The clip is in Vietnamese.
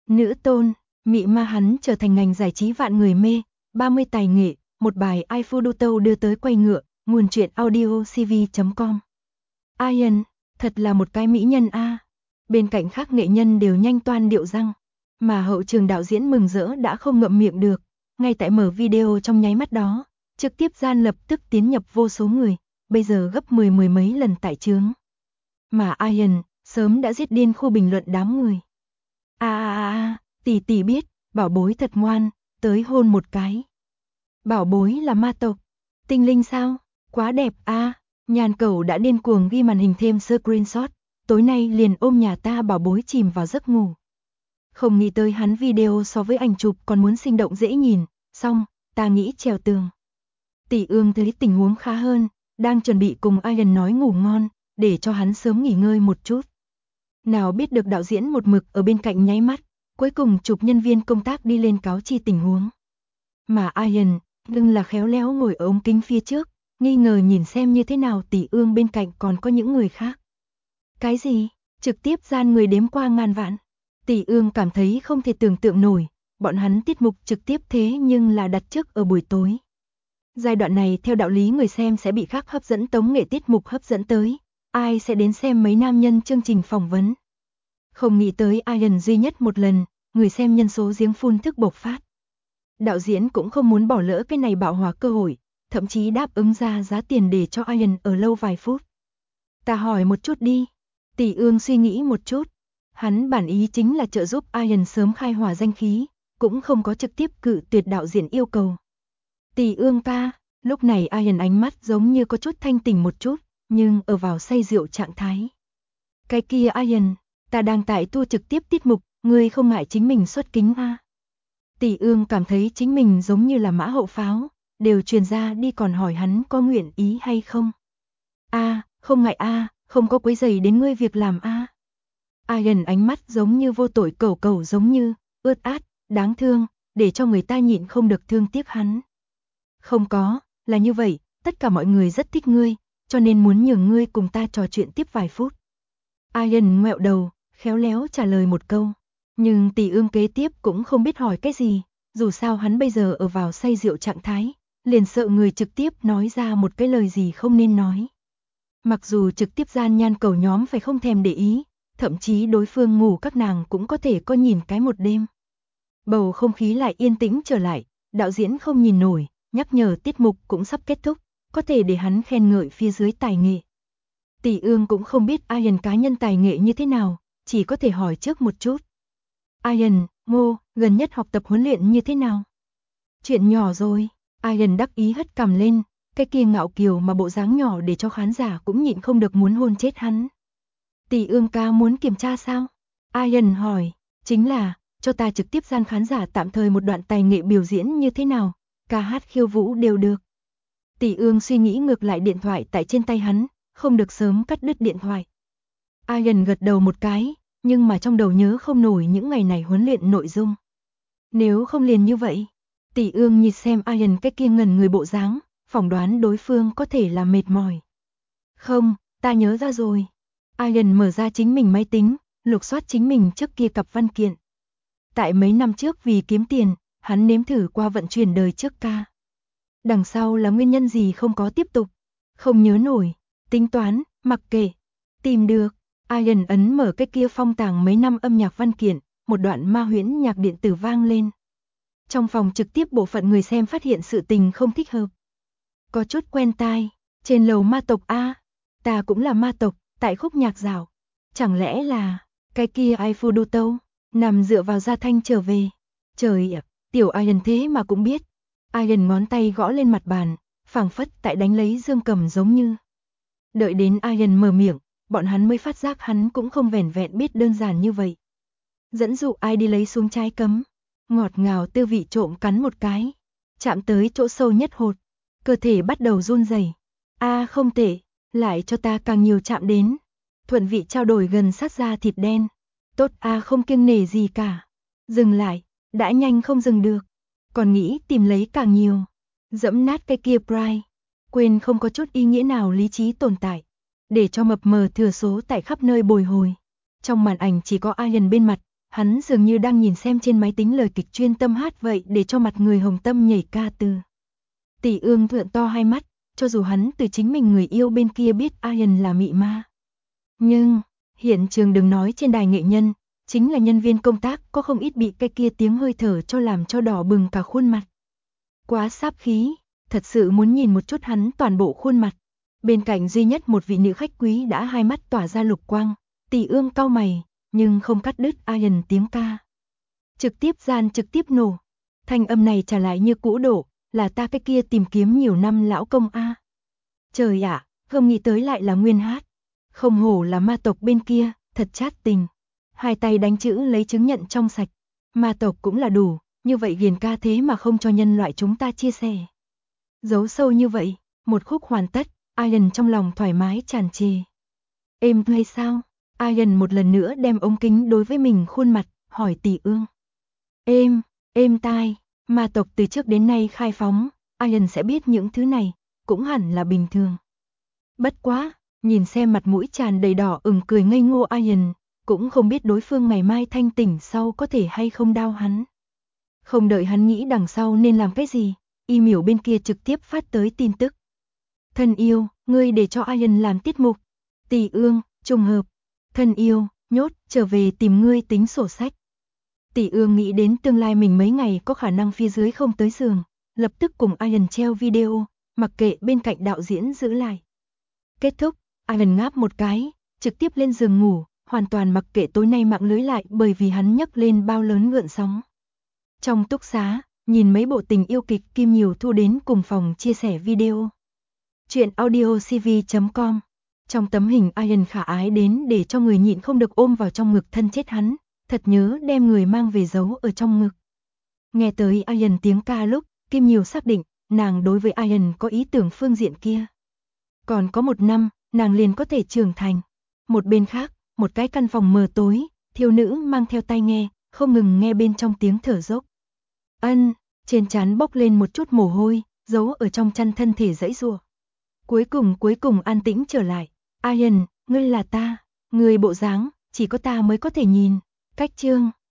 Nữ tôn, mị ma hắn trở thành ngành giải trí vạn người mê, 30 tài nghệ, một bài iPhone đưa tới quay ngựa, nguồn truyện audio cv.com. Ian, thật là một cái mỹ nhân a. Bên cạnh khác nghệ nhân đều nhanh toan điệu răng, mà hậu trường đạo diễn mừng rỡ đã không ngậm miệng được, ngay tại mở video trong nháy mắt đó, trực tiếp gian lập tức tiến nhập vô số người, bây giờ gấp mười mấy lần tại chướng. Mà Ian, sớm đã giết điên khu bình luận đám người. Tỷ biết, bảo bối thật ngoan, tới hôn một cái. Bảo bối là ma tộc, tinh linh sao, quá đẹp a. Nhàn Cẩu đã điên cuồng ghi màn hình thêm screenshot, tối nay liền ôm nhà ta bảo bối chìm vào giấc ngủ. Không nghĩ tới hắn video so với ảnh chụp còn muốn sinh động dễ nhìn, xong, ta nghĩ trèo tường. Tỷ Ương thấy tình huống khá hơn, đang chuẩn bị cùng Ian nói ngủ ngon, để cho hắn sớm nghỉ ngơi một chút. Nào biết được đạo diễn một mực ở bên cạnh nháy mắt, cuối cùng chụp nhân viên công tác đi lên cáo chi tình huống. Mà Ian, lưng là khéo léo ngồi ở ống kính phía trước, nghi ngờ nhìn xem như thế nào Tỷ Ương bên cạnh còn có những người khác. Cái gì? Trực tiếp gian người đếm qua ngàn vạn. Tỷ Ương cảm thấy không thể tưởng tượng nổi, bọn hắn tiết mục trực tiếp thế nhưng là đặt trước ở buổi tối. Giai đoạn này theo đạo lý người xem sẽ bị khác hấp dẫn tống nghệ tiết mục hấp dẫn tới, ai sẽ đến xem mấy nam nhân chương trình phỏng vấn. Không nghĩ tới Ian duy nhất một lần, người xem nhân số giếng phun thức bộc phát. Đạo diễn cũng không muốn bỏ lỡ cái này bạo hòa cơ hội, thậm chí đáp ứng ra giá tiền để cho Ian ở lâu vài phút. Ta hỏi một chút đi. Tỷ Ương suy nghĩ một chút. Hắn bản ý chính là trợ giúp Ian sớm khai hỏa danh khí, cũng không có trực tiếp cự tuyệt đạo diễn yêu cầu. Tỷ Ương ca, lúc này Ian ánh mắt giống như có chút thanh tỉnh một chút, nhưng ở vào say rượu trạng thái. Cái kia Ian, ta đang tại tu trực tiếp tiết mục, ngươi không ngại chính mình xuất kính a? Tỷ Ương cảm thấy chính mình giống như là mã hậu pháo, đều truyền ra đi còn hỏi hắn có nguyện ý hay không. Không ngại không có quấy rầy đến ngươi việc làm a. Ian ánh mắt giống như vô tội cẩu giống như, ướt át, đáng thương, để cho người ta nhịn không được thương tiếc hắn. Không có, là như vậy, tất cả mọi người rất thích ngươi, cho nên muốn nhường ngươi cùng ta trò chuyện tiếp vài phút. Ian ngoẹo đầu, khéo léo trả lời một câu. Nhưng Tỷ Ương kế tiếp cũng không biết hỏi cái gì, dù sao hắn bây giờ ở vào say rượu trạng thái, liền sợ người trực tiếp nói ra một cái lời gì không nên nói. Mặc dù trực tiếp gian Nhan Cẩu nhóm phải không thèm để ý, thậm chí đối phương ngủ các nàng cũng có thể coi nhìn cái một đêm. Bầu không khí lại yên tĩnh trở lại, đạo diễn không nhìn nổi, nhắc nhở tiết mục cũng sắp kết thúc, có thể để hắn khen ngợi phía dưới tài nghệ. Tỷ Ương cũng không biết Ian cá nhân tài nghệ như thế nào, chỉ có thể hỏi trước một chút. Ian, gần nhất học tập huấn luyện như thế nào? Chuyện nhỏ rồi, Ian đắc ý hất cằm lên, cái kia ngạo kiều mà bộ dáng nhỏ để cho khán giả cũng nhịn không được muốn hôn chết hắn. Tỷ Ương ca muốn kiểm tra sao? Ian hỏi, chính là, cho ta trực tiếp gian khán giả tạm thời một đoạn tài nghệ biểu diễn như thế nào, ca hát khiêu vũ đều được. Tỷ Ương suy nghĩ ngược lại điện thoại tại trên tay hắn, không được sớm cắt đứt điện thoại. Ian gật đầu một cái, nhưng mà trong đầu nhớ không nổi những ngày này huấn luyện nội dung. Nếu không liền như vậy, Tỷ Ương nhìn xem Ian cái kia ngẩn người bộ dáng, phỏng đoán đối phương có thể là mệt mỏi. Không, ta nhớ ra rồi. Ian mở ra chính mình máy tính, lục soát chính mình trước kia cặp văn kiện. Tại mấy năm trước vì kiếm tiền, hắn nếm thử qua vận chuyển đời trước ca. Đằng sau là nguyên nhân gì không có tiếp tục. Không nhớ nổi, tính toán, mặc kệ. Tìm được, Ian ấn mở cái kia phong tàng mấy năm âm nhạc văn kiện, một đoạn ma huyễn nhạc điện tử vang lên. Trong phòng trực tiếp bộ phận người xem phát hiện sự tình không thích hợp. Có chút quen tai, trên lầu ma tộc a, ta cũng là ma tộc, tại khúc nhạc rào. Chẳng lẽ là, cái kia Ifuduto, nằm dựa vào gia thanh trở về. Trời ạ, tiểu Ian thế mà cũng biết. Ian ngón tay gõ lên mặt bàn, phảng phất tại đánh lấy dương cầm giống như. Đợi đến Ian mở miệng, bọn hắn mới phát giác hắn cũng không vẻn vẹn biết đơn giản như vậy. Dẫn dụ ai đi lấy xuống trái cấm, ngọt ngào tư vị trộm cắn một cái, chạm tới chỗ sâu nhất hột, cơ thể bắt đầu run rẩy. Không tệ, lại cho ta càng nhiều chạm đến. Thuận vị trao đổi gần sát da thịt đen. Tốt không kiêng nể gì cả. Dừng lại, đã nhanh không dừng được. Còn nghĩ tìm lấy càng nhiều. Dẫm nát cái kia pride. Quên không có chút ý nghĩa nào lý trí tồn tại. Để cho mập mờ thừa số tại khắp nơi bồi hồi. Trong màn ảnh chỉ có Ian bên mặt, Hắn dường như đang nhìn xem trên máy tính lời kịch chuyên tâm hát vậy để cho mặt người hồng tâm nhảy ca từ. Tỷ Ương trợn to hai mắt, cho dù hắn từ chính mình người yêu bên kia biết Ian là mị ma. Nhưng, hiện trường đừng nói trên đài nghệ nhân, chính là nhân viên công tác có không ít bị cái kia tiếng hơi thở cho làm cho đỏ bừng cả khuôn mặt. Quá sáp khí, thật sự muốn nhìn một chút hắn toàn bộ khuôn mặt. Bên cạnh duy nhất một vị nữ khách quý đã hai mắt tỏa ra lục quang, Tỷ Ương cau mày, nhưng không cắt đứt Ian tiếng ca. Trực tiếp nổ. Thanh âm này trả lại như cũ đổ, là ta cái kia tìm kiếm nhiều năm lão công a. Trời ạ, không nghĩ tới lại là nguyên hát. Không hổ là ma tộc bên kia, thật chát tình. Hai tay đánh chữ lấy chứng nhận trong sạch. Ma tộc cũng là đủ, như vậy ghiền ca thế mà không cho nhân loại chúng ta chia sẻ. Giấu sâu như vậy, một khúc hoàn tất, Ian trong lòng thoải mái tràn trề. Êm hay sao? Ian một lần nữa đem ống kính đối với mình khuôn mặt, hỏi Tỷ Ương. Êm tai, ma tộc từ trước đến nay khai phóng, Ian sẽ biết những thứ này, cũng hẳn là bình thường. Bất quá, nhìn xem mặt mũi tràn đầy đỏ ửng cười ngây ngô Ian, cũng không biết đối phương ngày mai thanh tỉnh sau có thể hay không đau hắn. Không đợi hắn nghĩ đằng sau nên làm cái gì, email bên kia trực tiếp phát tới tin tức. Thân yêu, ngươi để cho Ian làm tiết mục. Tỷ Ương, trùng hợp. Thân yêu, nhốt, trở về tìm ngươi tính sổ sách. Tỷ Ương nghĩ đến tương lai mình mấy ngày có khả năng phía dưới không tới giường, lập tức cùng Ian treo video, mặc kệ bên cạnh đạo diễn giữ lại. Kết thúc, Ian ngáp một cái, trực tiếp lên giường ngủ, hoàn toàn mặc kệ tối nay mạng lưới lại bởi vì hắn nhấc lên bao lớn gợn sóng. Trong túc xá, nhìn mấy bộ tình yêu kịch Kim Nhiều Thu đến cùng phòng chia sẻ video. Chuyện audiocv.com. Trong tấm hình Ian khả ái đến để cho người nhịn không được ôm vào trong ngực thân chết hắn, thật nhớ đem người mang về giấu ở trong ngực. Nghe tới Ian tiếng ca lúc, Kim Nhiều xác định, nàng đối với Ian có ý tưởng phương diện kia. Còn có 1 năm, nàng liền có thể trưởng thành. Một bên khác, một cái căn phòng mờ tối, thiếu nữ mang theo tai nghe, không ngừng nghe bên trong tiếng thở dốc. Trên trán bốc lên một chút mồ hôi, giấu ở trong chăn thân thể giãy giụa. Cuối cùng an tĩnh trở lại. Ian, ngươi là ta, ngươi bộ dáng, chỉ có ta mới có thể nhìn. Cách chương